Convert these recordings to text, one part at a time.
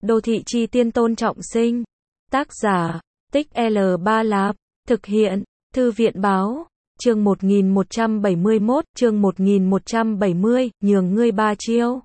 Đô thị chi tiên Tôn Trọng Sinh. Tác giả, Tích L Ba Lạp. Thực hiện, Thư viện Báo. Chương 1171, chương 1170, nhường ngươi 3 chiêu.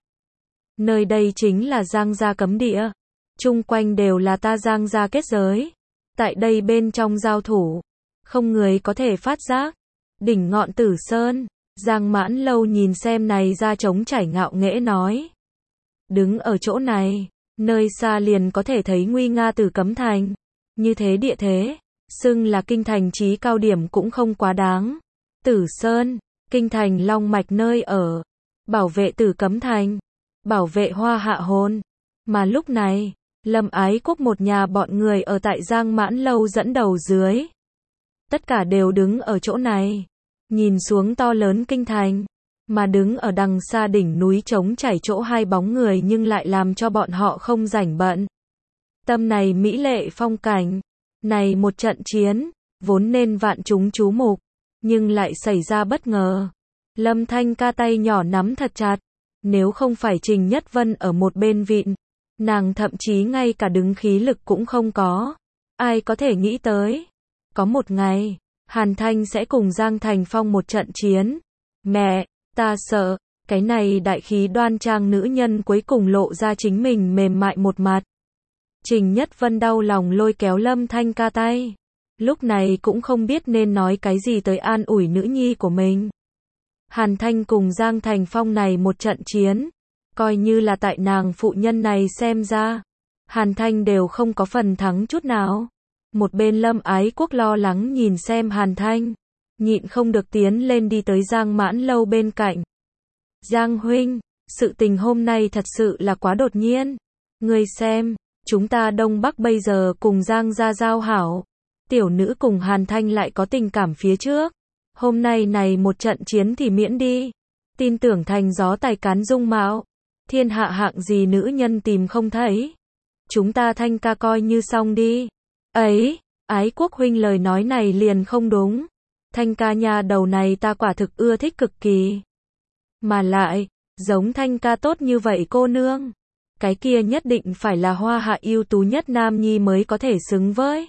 Nơi đây chính là Giang gia cấm địa. Chung quanh đều là ta Giang gia kết giới. Tại đây bên trong giao thủ, không người có thể phát giác. Đỉnh ngọn Tử Sơn, Giang Mãn Lâu nhìn xem này ra trống trải ngạo nghễ nói. Đứng ở chỗ này, nơi xa liền có thể thấy nguy nga Tử Cấm Thành. Như thế địa thế, xưng là kinh thành chí cao điểm cũng không quá đáng. Tử Sơn, kinh thành long mạch nơi ở, bảo vệ Tử Cấm Thành, bảo vệ Hoa Hạ Hồn. Mà lúc này, Lâm Ái Quốc một nhà bọn người ở tại Giang Mãn Lâu dẫn đầu dưới. Tất cả đều đứng ở chỗ này, nhìn xuống to lớn kinh thành, mà đứng ở đằng xa đỉnh núi trống trải chỗ hai bóng người nhưng lại làm cho bọn họ không rảnh bận. Tâm này mỹ lệ phong cảnh, này một trận chiến, vốn nên vạn chúng chú mục, nhưng lại xảy ra bất ngờ. Lâm Thanh ca tay nhỏ nắm thật chặt, nếu không phải Trình Nhất Vân ở một bên vịn, nàng thậm chí ngay cả đứng khí lực cũng không có. Ai có thể nghĩ tới, có một ngày, Hàn Thanh sẽ cùng Giang Thành Phong một trận chiến. Mẹ, ta sợ, cái này đại khí đoan trang nữ nhân cuối cùng lộ ra chính mình mềm mại một mặt. Trình Nhất Vân đau lòng lôi kéo Lâm Thanh ca tay. Lúc này cũng không biết nên nói cái gì tới an ủi nữ nhi của mình. Hàn Thanh cùng Giang Thành Phong này một trận chiến, coi như là tại nàng phụ nhân này xem ra, Hàn Thanh đều không có phần thắng chút nào. Một bên Lâm Ái Quốc lo lắng nhìn xem Hàn Thanh, nhịn không được tiến lên đi tới Giang Mãn Lâu bên cạnh. Giang huynh, sự tình hôm nay thật sự là quá đột nhiên. Ngươi xem, chúng ta Đông Bắc bây giờ cùng Giang gia giao hảo. Tiểu nữ cùng Hàn Thanh lại có tình cảm phía trước. Hôm nay này một trận chiến thì miễn đi. Tin tưởng thành gió tài cán dung mạo. Thiên hạ hạng gì nữ nhân tìm không thấy. Chúng ta Thanh ca coi như xong đi. Ấy, Ái Quốc huynh lời nói này liền không đúng. Thanh ca nhà đầu này ta quả thực ưa thích cực kỳ. Mà lại, giống Thanh ca tốt như vậy cô nương. Cái kia nhất định phải là Hoa Hạ ưu tú nhất nam nhi mới có thể xứng với.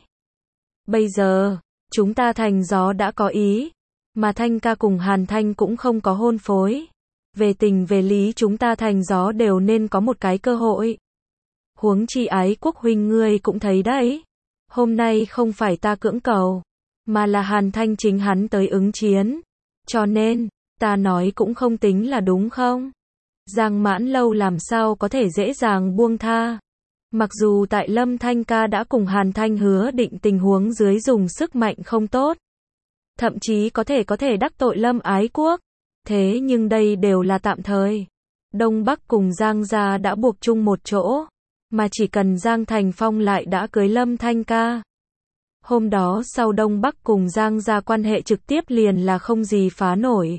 Bây giờ, chúng ta thành gió đã có ý. Mà Thanh ca cùng Hàn Thanh cũng không có hôn phối. Về tình về lý chúng ta thành gió đều nên có một cái cơ hội. Huống chi Ái Quốc huynh ngươi cũng thấy đấy. Hôm nay không phải ta cưỡng cầu, mà là Hàn Thanh chính hắn tới ứng chiến. Cho nên, ta nói cũng không tính là đúng không? Giang Mãn Lâu làm sao có thể dễ dàng buông tha. Mặc dù tại Lâm Thanh ca đã cùng Hàn Thanh hứa định tình huống dưới dùng sức mạnh không tốt. Thậm chí có thể đắc tội Lâm Ái Quốc. Thế nhưng đây đều là tạm thời. Đông Bắc cùng Giang gia đã buộc chung một chỗ. Mà chỉ cần Giang Thành Phong lại đã cưới Lâm Thanh ca. Hôm đó sau Đông Bắc cùng Giang gia quan hệ trực tiếp liền là không gì phá nổi.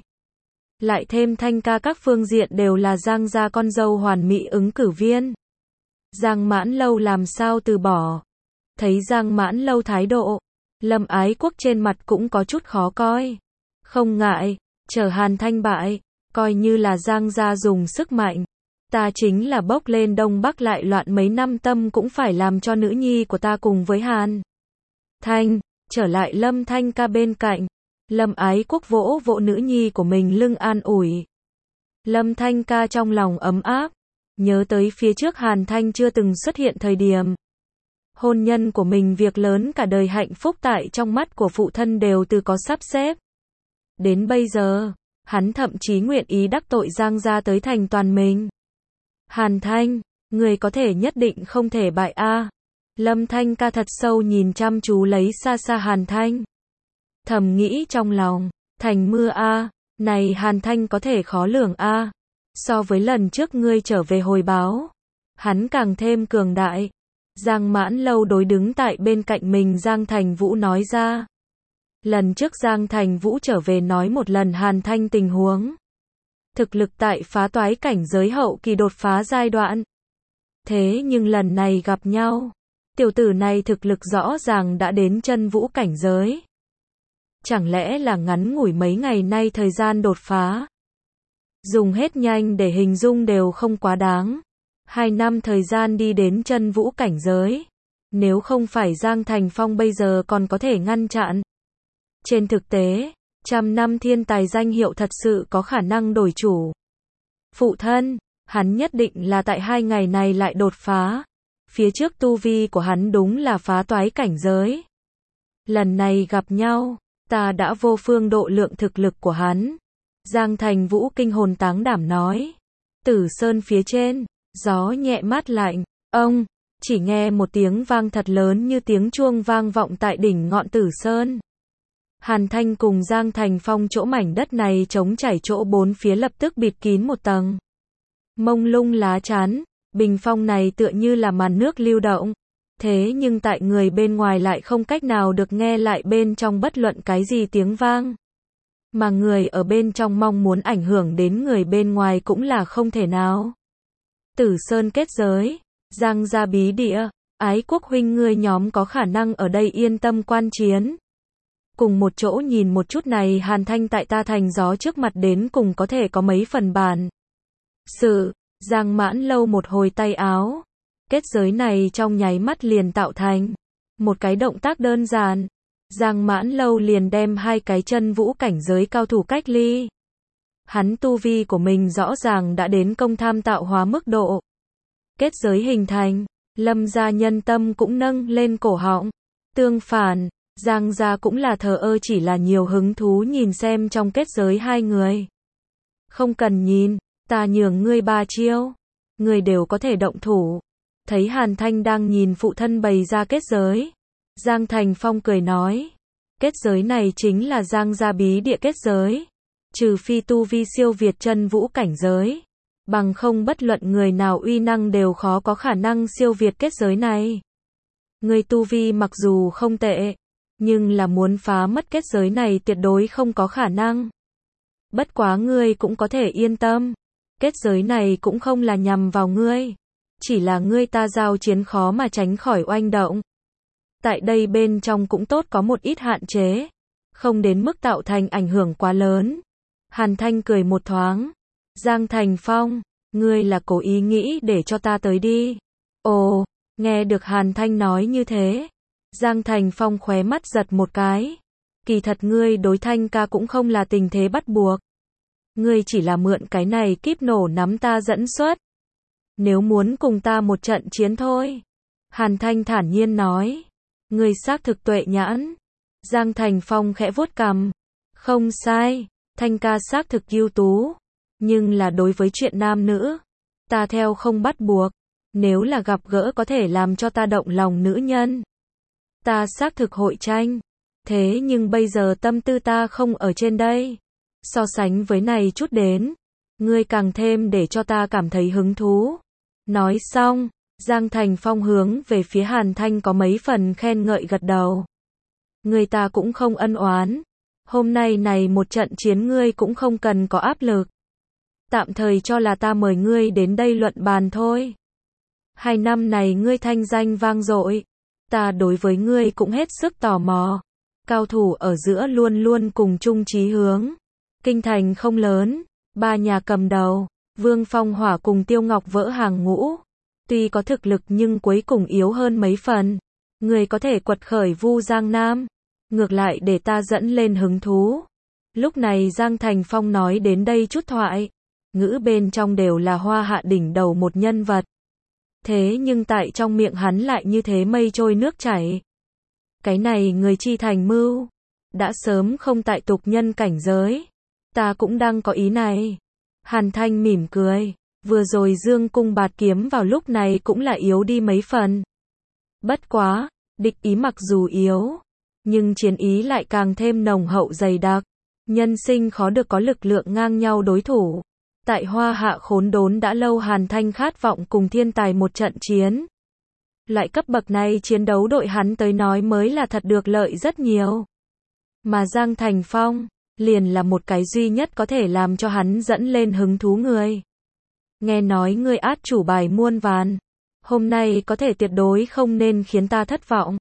Lại thêm Thanh ca các phương diện đều là Giang gia con dâu hoàn mỹ ứng cử viên. Giang Mãn Lâu làm sao từ bỏ. Thấy Giang Mãn Lâu thái độ, Lâm Ái Quốc trên mặt cũng có chút khó coi. Không ngại, chờ Hàn Thanh bại, coi như là Giang gia dùng sức mạnh. Ta chính là bốc lên Đông Bắc lại loạn mấy năm tâm cũng phải làm cho nữ nhi của ta cùng với Hàn Thanh, trở lại Lâm Thanh ca bên cạnh. Lâm Ái Quốc vỗ vỗ nữ nhi của mình lưng an ủi. Lâm Thanh ca trong lòng ấm áp, nhớ tới phía trước Hàn Thanh chưa từng xuất hiện thời điểm. Hôn nhân của mình việc lớn cả đời hạnh phúc tại trong mắt của phụ thân đều từ có sắp xếp. Đến bây giờ, hắn thậm chí nguyện ý đắc tội Giang gia tới thành toàn mình. Hàn Thanh, người có thể nhất định không thể bại a. Lâm Thanh ca thật sâu nhìn chăm chú lấy xa xa Hàn Thanh. Thầm nghĩ trong lòng, thành mưa a, này Hàn Thanh có thể khó lường a. So với lần trước ngươi trở về hồi báo, hắn càng thêm cường đại. Giang Mãn Lâu đối đứng tại bên cạnh mình Giang Thành Vũ nói ra. Lần trước Giang Thành Vũ trở về nói một lần Hàn Thanh tình huống. Thực lực tại phá toái cảnh giới hậu kỳ đột phá giai đoạn. Thế nhưng lần này gặp nhau, tiểu tử này thực lực rõ ràng đã đến chân vũ cảnh giới. Chẳng lẽ là ngắn ngủi mấy ngày nay thời gian đột phá? Dùng hết nhanh để hình dung đều không quá đáng. 2 năm thời gian đi đến chân vũ cảnh giới. Nếu không phải Giang Thành Phong bây giờ còn có thể ngăn chặn. Trên thực tế, 100 năm thiên tài danh hiệu thật sự có khả năng đổi chủ. Phụ thân, hắn nhất định là tại 2 ngày này lại đột phá. Phía trước tu vi của hắn đúng là phá toái cảnh giới. Lần này gặp nhau, ta đã vô phương độ lượng thực lực của hắn. Giang Thành Vũ kinh hồn táng đảm nói. Tử Sơn phía trên, gió nhẹ mát lạnh, ông, chỉ nghe một tiếng vang thật lớn như tiếng chuông vang vọng tại đỉnh ngọn Tử Sơn. Hàn Thanh cùng Giang Thành Phong chỗ mảnh đất này trống trải chỗ bốn phía lập tức bịt kín một tầng mông lung lá chắn, bình phong này tựa như là màn nước lưu động. Thế nhưng tại người bên ngoài lại không cách nào được nghe lại bên trong bất luận cái gì tiếng vang. Mà người ở bên trong mong muốn ảnh hưởng đến người bên ngoài cũng là không thể nào. Tử Sơn kết giới, Giang gia bí địa, Ái Quốc huynh ngươi nhóm có khả năng ở đây yên tâm quan chiến. Cùng một chỗ nhìn một chút này Hàn Thanh tại ta thành gió trước mặt đến cùng có thể có mấy phần bản. Giang Mãn Lâu một hồi tay áo. Kết giới này trong nháy mắt liền tạo thành một cái động tác đơn giản. Giang Mãn Lâu liền đem 2 cái chân vũ cảnh giới cao thủ cách ly. Hắn tu vi của mình rõ ràng đã đến công tham tạo hóa mức độ. Kết giới hình thành, Lâm gia nhân tâm cũng nâng lên cổ họng. Tương phản, Giang gia cũng là thờ ơ chỉ là nhiều hứng thú nhìn xem trong kết giới 2 người. Không cần nhìn, ta nhường ngươi 3 chiêu. Ngươi đều có thể động thủ. Thấy Hàn Thanh đang nhìn phụ thân bày ra kết giới. Giang Thành Phong cười nói. Kết giới này chính là Giang gia bí địa kết giới. Trừ phi tu vi siêu việt chân vũ cảnh giới. Bằng không bất luận người nào uy năng đều khó có khả năng siêu việt kết giới này. Ngươi tu vi mặc dù không tệ. Nhưng là muốn phá mất kết giới này tuyệt đối không có khả năng. Bất quá ngươi cũng có thể yên tâm. Kết giới này cũng không là nhằm vào ngươi. Chỉ là ngươi ta giao chiến khó mà tránh khỏi oanh động. Tại đây bên trong cũng tốt có một ít hạn chế. Không đến mức tạo thành ảnh hưởng quá lớn. Hàn Thanh cười một thoáng. Giang Thành Phong, ngươi là cố ý nghĩ để cho ta tới đi. Ồ, nghe được Hàn Thanh nói như thế. Giang Thành Phong khóe mắt giật một cái. Kỳ thật ngươi đối Thanh ca cũng không là tình thế bắt buộc. Ngươi chỉ là mượn cái này kíp nổ nắm ta dẫn xuất. Nếu muốn cùng ta một trận chiến thôi. Hàn Thanh thản nhiên nói. Ngươi xác thực tuệ nhãn. Giang Thành Phong khẽ vuốt cằm. Không sai, Thanh ca xác thực ưu tú. Nhưng là đối với chuyện nam nữ. Ta theo không bắt buộc. Nếu là gặp gỡ có thể làm cho ta động lòng nữ nhân. Ta xác thực hội tranh. Thế nhưng bây giờ tâm tư ta không ở trên đây. So sánh với này chút đến. Ngươi càng thêm để cho ta cảm thấy hứng thú. Nói xong, Giang Thành Phong hướng về phía Hàn Thanh có mấy phần khen ngợi gật đầu. Người ta cũng không ân oán. Hôm nay này một trận chiến ngươi cũng không cần có áp lực. Tạm thời cho là ta mời ngươi đến đây luận bàn thôi. 2 năm này ngươi thanh danh vang dội. Ta đối với ngươi cũng hết sức tò mò. Cao thủ ở giữa luôn luôn cùng chung chí hướng. Kinh thành không lớn. 3 nhà cầm đầu. Vương Phong Hỏa cùng Tiêu Ngọc vỡ hàng ngũ. Tuy có thực lực nhưng cuối cùng yếu hơn mấy phần. Người có thể quật khởi Vu Giang Nam. Ngược lại để ta dẫn lên hứng thú. Lúc này Giang Thành Phong nói đến đây chút thoại. Ngữ bên trong đều là hoa hạ đỉnh đầu một nhân vật. Thế nhưng tại trong miệng hắn lại như thế mây trôi nước chảy. Cái này người chi thành mưu. Đã sớm không tại tục nhân cảnh giới. Ta cũng đang có ý này. Hàn Thanh mỉm cười. Vừa rồi Dương cung bạt kiếm vào lúc này cũng là yếu đi mấy phần. Bất quá, địch ý mặc dù yếu. Nhưng chiến ý lại càng thêm nồng hậu dày đặc. Nhân sinh khó được có lực lượng ngang nhau đối thủ. Tại Hoa Hạ khốn đốn đã lâu Hàn Thanh khát vọng cùng thiên tài một trận chiến. Loại cấp bậc này chiến đấu đội hắn tới nói mới là thật được lợi rất nhiều. Mà Giang Thành Phong, liền là một cái duy nhất có thể làm cho hắn dẫn lên hứng thú người. Nghe nói ngươi át chủ bài muôn vàn. Hôm nay có thể tuyệt đối không nên khiến ta thất vọng.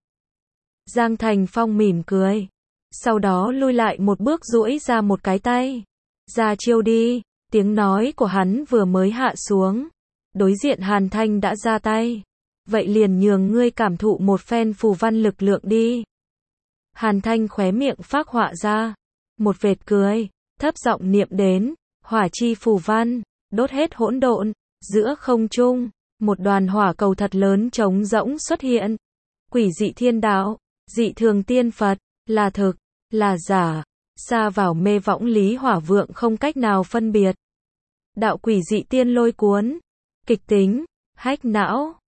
Giang Thành Phong mỉm cười. Sau đó lui lại một bước duỗi ra một cái tay. Ra chiêu đi. Tiếng nói của hắn vừa mới hạ xuống. Đối diện Hàn Thanh đã ra tay. Vậy liền nhường ngươi cảm thụ một phen phù văn lực lượng đi. Hàn Thanh khóe miệng phác họa ra. Một vệt cười, thấp giọng niệm đến. Hỏa chi phù văn, đốt hết hỗn độn. Giữa không trung, một đoàn hỏa cầu thật lớn trống rỗng xuất hiện. Quỷ dị thiên đạo, dị thường tiên Phật, là thực, là giả. Xa vào mê võng Lý Hỏa Vượng không cách nào phân biệt. Đạo quỷ dị tiên lôi cuốn, kịch tính, hách não,